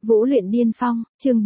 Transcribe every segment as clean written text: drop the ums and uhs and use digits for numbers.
Vũ luyện điên phong, chương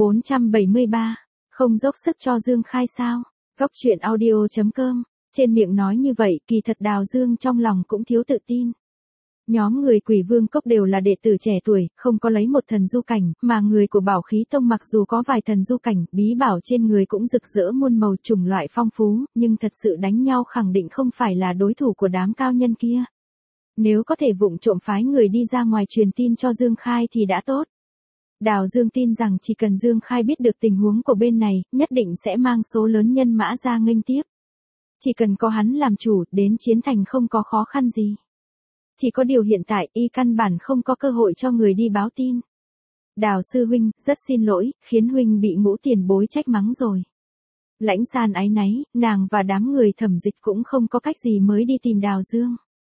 473. Không dốc sức cho Dương Khai sao? Góc truyện audio.com. Trên miệng nói như vậy, kỳ thật Đào Dương trong lòng cũng thiếu tự tin. Nhóm người Quỷ Vương Cốc đều là đệ tử trẻ tuổi, không có lấy một thần du cảnh, mà người của Bảo Khí Tông mặc dù có vài thần du cảnh, bí bảo trên người cũng rực rỡ muôn màu chủng loại phong phú, nhưng thật sự đánh nhau khẳng định không phải là đối thủ của đám cao nhân kia. Nếu có thể vụng trộm phái người đi ra ngoài truyền tin cho Dương Khai thì đã tốt. Đào Dương tin rằng chỉ cần Dương Khai biết được tình huống của bên này, nhất định sẽ mang số lớn nhân mã ra nghênh tiếp. Chỉ cần có hắn làm chủ, đến chiến thành không có khó khăn gì. Chỉ có điều hiện tại, y căn bản không có cơ hội cho người đi báo tin. Đào sư huynh, rất xin lỗi, khiến huynh bị Ngũ tiền bối trách mắng rồi. Lãnh San áy náy, nàng và đám người Thẩm Dịch cũng không có cách gì mới đi tìm Đào Dương.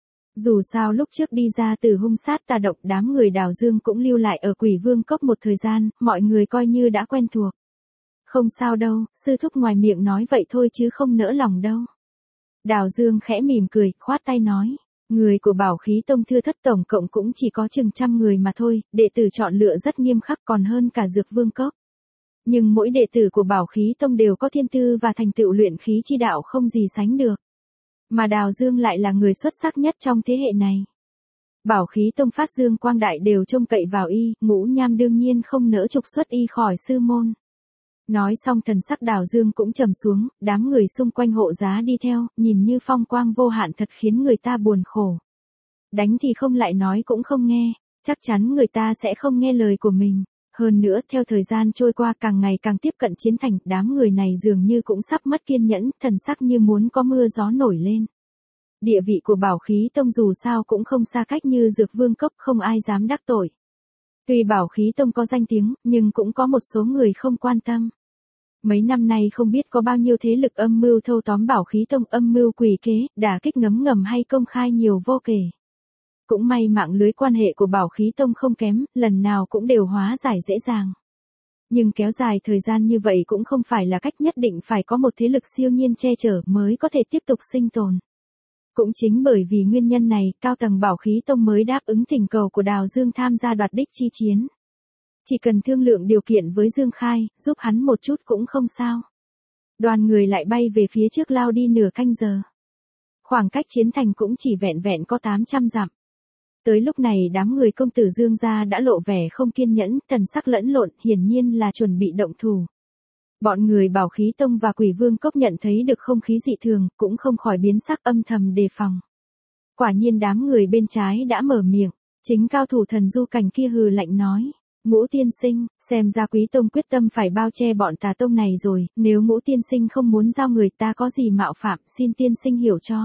Dù sao lúc trước đi ra từ hung sát tà độc, đám người Đào Dương cũng lưu lại ở Quỷ Vương Cốc một thời gian, mọi người coi như đã quen thuộc. Không sao đâu, sư thúc ngoài miệng nói vậy thôi chứ không nỡ lòng đâu. Đào Dương khẽ mỉm cười, khoát tay nói. Người của Bảo Khí Tông thưa thất tổng cộng cũng chỉ có chừng 100 người mà thôi, đệ tử chọn lựa rất nghiêm khắc còn hơn cả Dược Vương Cốc. Nhưng mỗi đệ tử của Bảo Khí Tông đều có thiên tư và thành tựu luyện khí chi đạo không gì sánh được. Mà Đào Dương lại là người xuất sắc nhất trong thế hệ này. Bảo Khí Tông phát dương quang đại đều trông cậy vào y, Ngũ Nham đương nhiên không nỡ trục xuất y khỏi sư môn. Nói xong thần sắc Đào Dương cũng trầm xuống, đám người xung quanh hộ giá đi theo, nhìn như phong quang vô hạn thật khiến người ta buồn khổ. Đánh thì không lại nói cũng không nghe, chắc chắn người ta sẽ không nghe lời của mình. Hơn nữa, theo thời gian trôi qua càng ngày càng tiếp cận chiến thành, đám người này dường như cũng sắp mất kiên nhẫn, thần sắc như muốn có mưa gió nổi lên. Địa vị của Bảo Khí Tông dù sao cũng không xa cách như Dược Vương Cốc, không ai dám đắc tội. Tuy Bảo Khí Tông có danh tiếng, nhưng cũng có một số người không quan tâm. Mấy năm nay không biết có bao nhiêu thế lực âm mưu thâu tóm Bảo Khí Tông, âm mưu quỷ kế, đả kích ngấm ngầm hay công khai nhiều vô kể. Cũng may mạng lưới quan hệ của Bảo Khí Tông không kém, lần nào cũng đều hóa giải dễ dàng. Nhưng kéo dài thời gian như vậy cũng không phải là cách, nhất định phải có một thế lực siêu nhiên che chở mới có thể tiếp tục sinh tồn. Cũng chính bởi vì nguyên nhân này, cao tầng Bảo Khí Tông mới đáp ứng thỉnh cầu của Đào Dương tham gia đoạt đích chi chiến. Chỉ cần thương lượng điều kiện với Dương Khai, giúp hắn một chút cũng không sao. Đoàn người lại bay về phía trước lao đi nửa canh giờ. Khoảng cách chiến thành cũng chỉ vẹn vẹn có 800 dặm. Tới lúc này đám người công tử Dương gia đã lộ vẻ không kiên nhẫn, thần sắc lẫn lộn, hiển nhiên là chuẩn bị động thủ. Bọn người Bảo Khí Tông và Quỷ Vương Cốc nhận thấy được không khí dị thường, cũng không khỏi biến sắc âm thầm đề phòng. Quả nhiên đám người bên trái đã mở miệng, chính cao thủ thần du cảnh kia hừ lạnh nói. Ngũ tiên sinh, xem ra Quý Tông quyết tâm phải bao che bọn tà tông này rồi, nếu Ngũ tiên sinh không muốn giao người ta có gì mạo phạm, xin tiên sinh hiểu cho.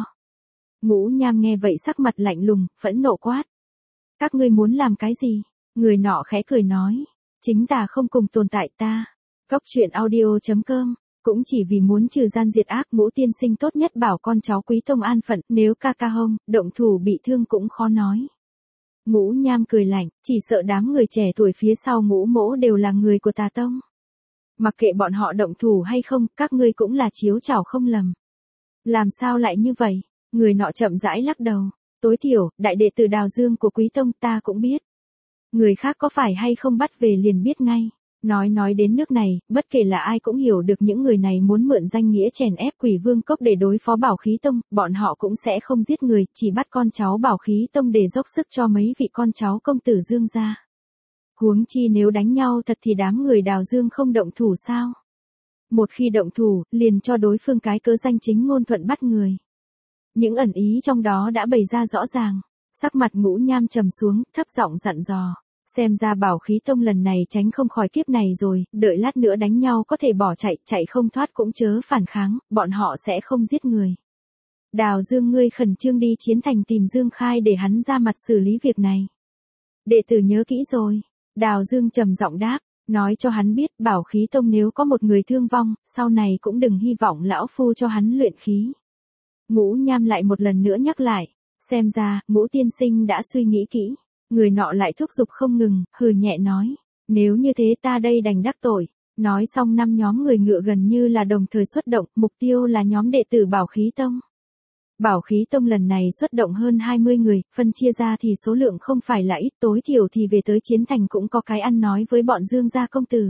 Ngũ Nham nghe vậy sắc mặt lạnh lùng, phẫn nộ quát. Các ngươi muốn làm cái gì? Người nọ khẽ cười nói. Chính ta không cùng tồn tại ta. Góc truyện audio.com. Cũng chỉ vì muốn trừ gian diệt ác, Ngũ tiên sinh tốt nhất bảo con cháu Quý Tông an phận, nếu ca ca hông, động thủ bị thương cũng khó nói. Ngũ Nham cười lạnh, chỉ sợ đám người trẻ tuổi phía sau Ngũ mỗ đều là người của tà tông. Mặc kệ bọn họ động thủ hay không, các ngươi cũng là chiếu chảo không lầm. Làm sao lại như vậy? Người nọ chậm rãi lắc đầu. Tối thiểu, đại đệ tử Đào Dương của Quý Tông ta cũng biết. Người khác có phải hay không bắt về liền biết ngay. Nói đến nước này, bất kể là ai cũng hiểu được những người này muốn mượn danh nghĩa chèn ép Quỷ Vương Cốc để đối phó Bảo Khí Tông, bọn họ cũng sẽ không giết người, chỉ bắt con cháu Bảo Khí Tông để dốc sức cho mấy vị con cháu công tử Dương gia. Huống chi nếu đánh nhau thật thì đám người Đào Dương không động thủ sao? Một khi động thủ, liền cho đối phương cái cớ danh chính ngôn thuận bắt người. Những ẩn ý trong đó đã bày ra rõ ràng. Sắc mặt Ngũ Nham trầm xuống, thấp giọng dặn dò. Xem ra Bảo Khí Tông lần này tránh không khỏi kiếp này rồi, đợi lát nữa đánh nhau có thể bỏ chạy, chạy không thoát cũng chớ phản kháng, bọn họ sẽ không giết người. Đào Dương ngươi khẩn trương đi chiến thành tìm Dương Khai để hắn ra mặt xử lý việc này. Đệ tử nhớ kỹ rồi. Đào Dương trầm giọng đáp, nói cho hắn biết Bảo Khí Tông nếu có một người thương vong, sau này cũng đừng hy vọng lão phu cho hắn luyện khí. Ngũ Nham lại một lần nữa nhắc lại, xem ra, Ngũ tiên sinh đã suy nghĩ kỹ. Người nọ lại thúc giục không ngừng, hừ nhẹ nói, nếu như thế ta đây đành đắc tội. Nói xong 5 nhóm người ngựa gần như là đồng thời xuất động, mục tiêu là nhóm đệ tử Bảo Khí Tông. Bảo khí tông lần này xuất động hơn 20 người, phân chia ra thì số lượng không phải là ít, tối thiểu thì về tới chiến thành cũng có cái ăn nói với bọn Dương gia công tử.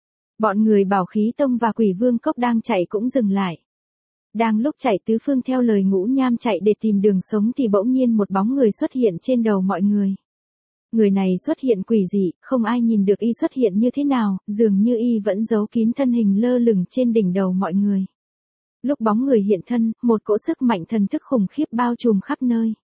Bọn người Bảo khí tông và Quỷ Vương Cốc đang chạy cũng dừng lại. Đang lúc chạy tứ phương theo lời Ngũ Nham chạy để tìm đường sống thì bỗng nhiên một bóng người xuất hiện trên đầu mọi người. Người này xuất hiện quỷ dị, không ai nhìn được y xuất hiện như thế nào, dường như y vẫn giấu kín thân hình lơ lửng trên đỉnh đầu mọi người. Lúc bóng người hiện thân, một cỗ sức mạnh thần thức khủng khiếp bao trùm khắp nơi.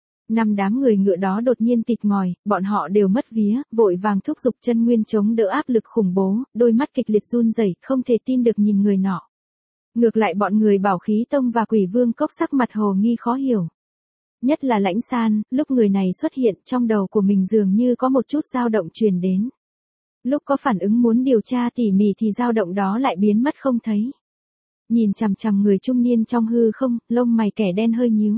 5 đám người ngựa đó đột nhiên tịt ngòi, bọn họ đều mất vía, vội vàng thúc giục chân nguyên chống đỡ áp lực khủng bố, đôi mắt kịch liệt run rẩy, không thể tin được nhìn người nọ. Ngược lại bọn người Bảo khí tông và Quỷ Vương Cốc sắc mặt hồ nghi khó hiểu. Nhất là Lãnh San, lúc người này xuất hiện trong đầu của mình dường như có một chút dao động truyền đến. Lúc có phản ứng muốn điều tra tỉ mỉ thì dao động đó lại biến mất không thấy. Nhìn chằm chằm người trung niên trong hư không, lông mày kẻ đen hơi nhíu.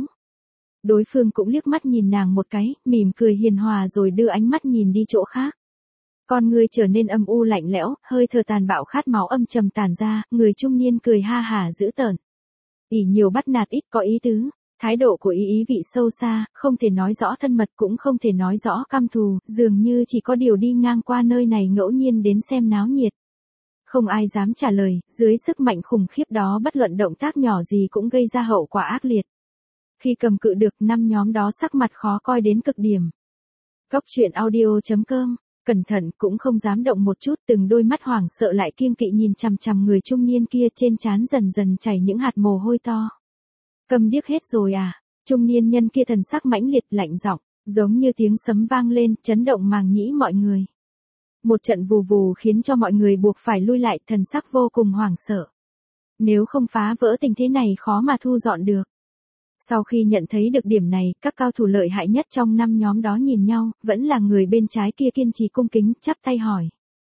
Đối phương cũng liếc mắt nhìn nàng một cái, mỉm cười hiền hòa rồi đưa ánh mắt nhìn đi chỗ khác. Con người trở nên âm u lạnh lẽo, hơi thở tàn bạo khát máu âm trầm tàn ra, người trung niên cười ha hả dữ tợn. Ỷ nhiều bắt nạt ít có ý tứ, thái độ của ý vị sâu xa, không thể nói rõ thân mật cũng không thể nói rõ căm thù, dường như chỉ có điều đi ngang qua nơi này ngẫu nhiên đến xem náo nhiệt. Không ai dám trả lời, dưới sức mạnh khủng khiếp đó bất luận động tác nhỏ gì cũng gây ra hậu quả ác liệt. Khi cầm cự được 5 nhóm đó sắc mặt khó coi đến cực điểm. Góc truyện audio.com, cẩn thận cũng không dám động một chút, từng đôi mắt hoảng sợ lại kiêng kỵ nhìn chằm chằm người trung niên kia, trên trán dần dần chảy những hạt mồ hôi to. Câm điếc hết rồi à? Trung niên nhân kia thần sắc mãnh liệt lạnh giọng, giống như tiếng sấm vang lên, chấn động màng nhĩ mọi người. Một trận vù vù khiến cho mọi người buộc phải lui lại, thần sắc vô cùng hoảng sợ. Nếu không phá vỡ tình thế này khó mà thu dọn được. Sau khi nhận thấy được điểm này, các cao thủ lợi hại nhất trong 5 nhóm đó nhìn nhau, vẫn là người bên trái kia kiên trì cung kính, chắp tay hỏi.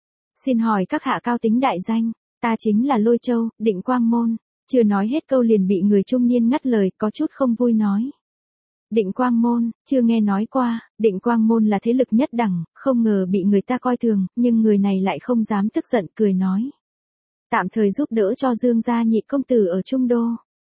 Xin hỏi các hạ cao tính đại danh, ta chính là Lôi Châu, Định Quang Môn. Chưa nói hết câu liền bị người trung niên ngắt lời, có chút không vui nói. Định Quang Môn, chưa nghe nói qua, Định Quang Môn là thế lực nhất đẳng, không ngờ bị người ta coi thường, nhưng người này lại không dám tức giận, cười nói. Tạm thời giúp đỡ cho Dương gia nhị công tử ở Trung Đô.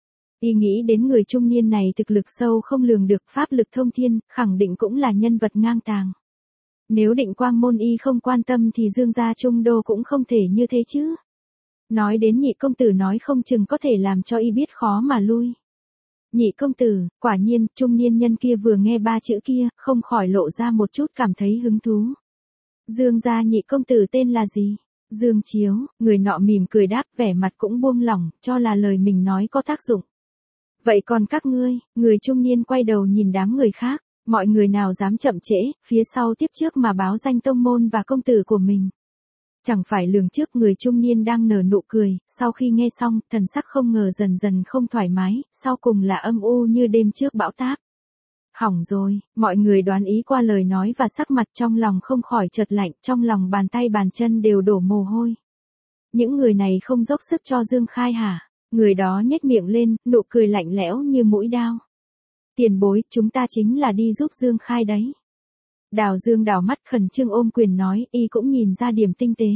Y nghĩ đến người trung niên này thực lực sâu không lường được, pháp lực thông thiên, khẳng định cũng là nhân vật ngang tàng. Nếu Định Quang Môn y không quan tâm thì Dương gia Trung Đô cũng không thể như thế chứ. Nói đến nhị công tử nói không chừng có thể làm cho y biết khó mà lui. Nhị công tử, quả nhiên, trung niên nhân kia vừa nghe 3 chữ kia, không khỏi lộ ra một chút cảm thấy hứng thú. Dương gia nhị công tử tên là gì? Dương Chiếu, người nọ mỉm cười đáp, vẻ mặt cũng buông lỏng, cho là lời mình nói có tác dụng. Vậy còn các ngươi? Người trung niên quay đầu nhìn đám người khác, mọi người nào dám chậm trễ, phía sau tiếp trước mà báo danh tông môn và công tử của mình. Chẳng phải lường trước người trung niên đang nở nụ cười, sau khi nghe xong, thần sắc không ngờ dần dần không thoải mái, sau cùng là âm u như đêm trước bão táp. Hỏng rồi, mọi người đoán ý qua lời nói và sắc mặt trong lòng không khỏi chợt lạnh, trong lòng bàn tay bàn chân đều đổ mồ hôi. Những người này không dốc sức cho Dương Khai hả? Người đó nhếch miệng lên, nụ cười lạnh lẽo như mũi đao. Tiền bối, chúng ta chính là đi giúp Dương Khai đấy. Đào Dương đảo mắt khẩn trương ôm quyền nói, y cũng nhìn ra điểm tinh tế.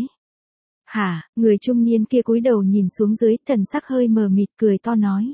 Hả, người trung niên kia cúi đầu nhìn xuống dưới, thần sắc hơi mờ mịt, cười to nói.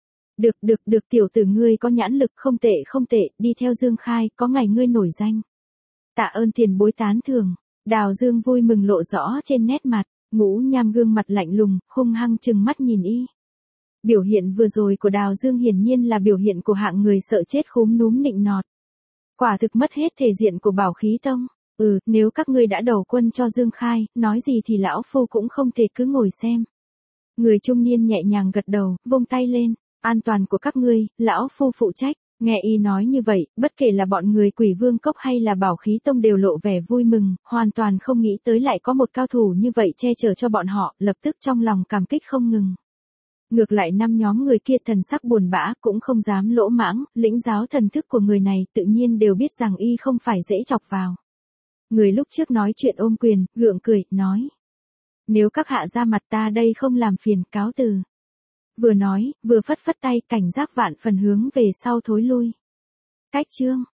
Được, tiểu tử ngươi có nhãn lực, không tệ, đi theo Dương Khai, có ngày ngươi nổi danh. Tạ ơn tiền bối tán thưởng. Đào Dương vui mừng lộ rõ trên nét mặt, Ngũ Nham gương mặt lạnh lùng, hung hăng trừng mắt nhìn y. Biểu hiện vừa rồi của Đào Dương hiển nhiên là biểu hiện của hạng người sợ chết khúm núm nịnh nọt. Quả thực mất hết thể diện của Bảo khí tông. Nếu các ngươi đã đầu quân cho Dương Khai, nói gì thì lão phu cũng không thể cứ ngồi xem. Người trung niên nhẹ nhàng gật đầu, vung tay lên, an toàn của các ngươi, lão phu phụ trách. Nghe y nói như vậy, bất kể là bọn người Quỷ Vương Cốc hay là Bảo khí tông đều lộ vẻ vui mừng, hoàn toàn không nghĩ tới lại có một cao thủ như vậy che chở cho bọn họ, lập tức trong lòng cảm kích không ngừng. Ngược lại 5 nhóm người kia thần sắc buồn bã, cũng không dám lỗ mãng, lĩnh giáo thần thức của người này tự nhiên đều biết rằng y không phải dễ chọc vào. Người lúc trước nói chuyện ôm quyền, gượng cười, nói. Nếu các hạ ra mặt ta đây không làm phiền, cáo từ. Vừa nói, vừa phất phất tay, cảnh giác vạn phần hướng về sau thối lui. Cách chương.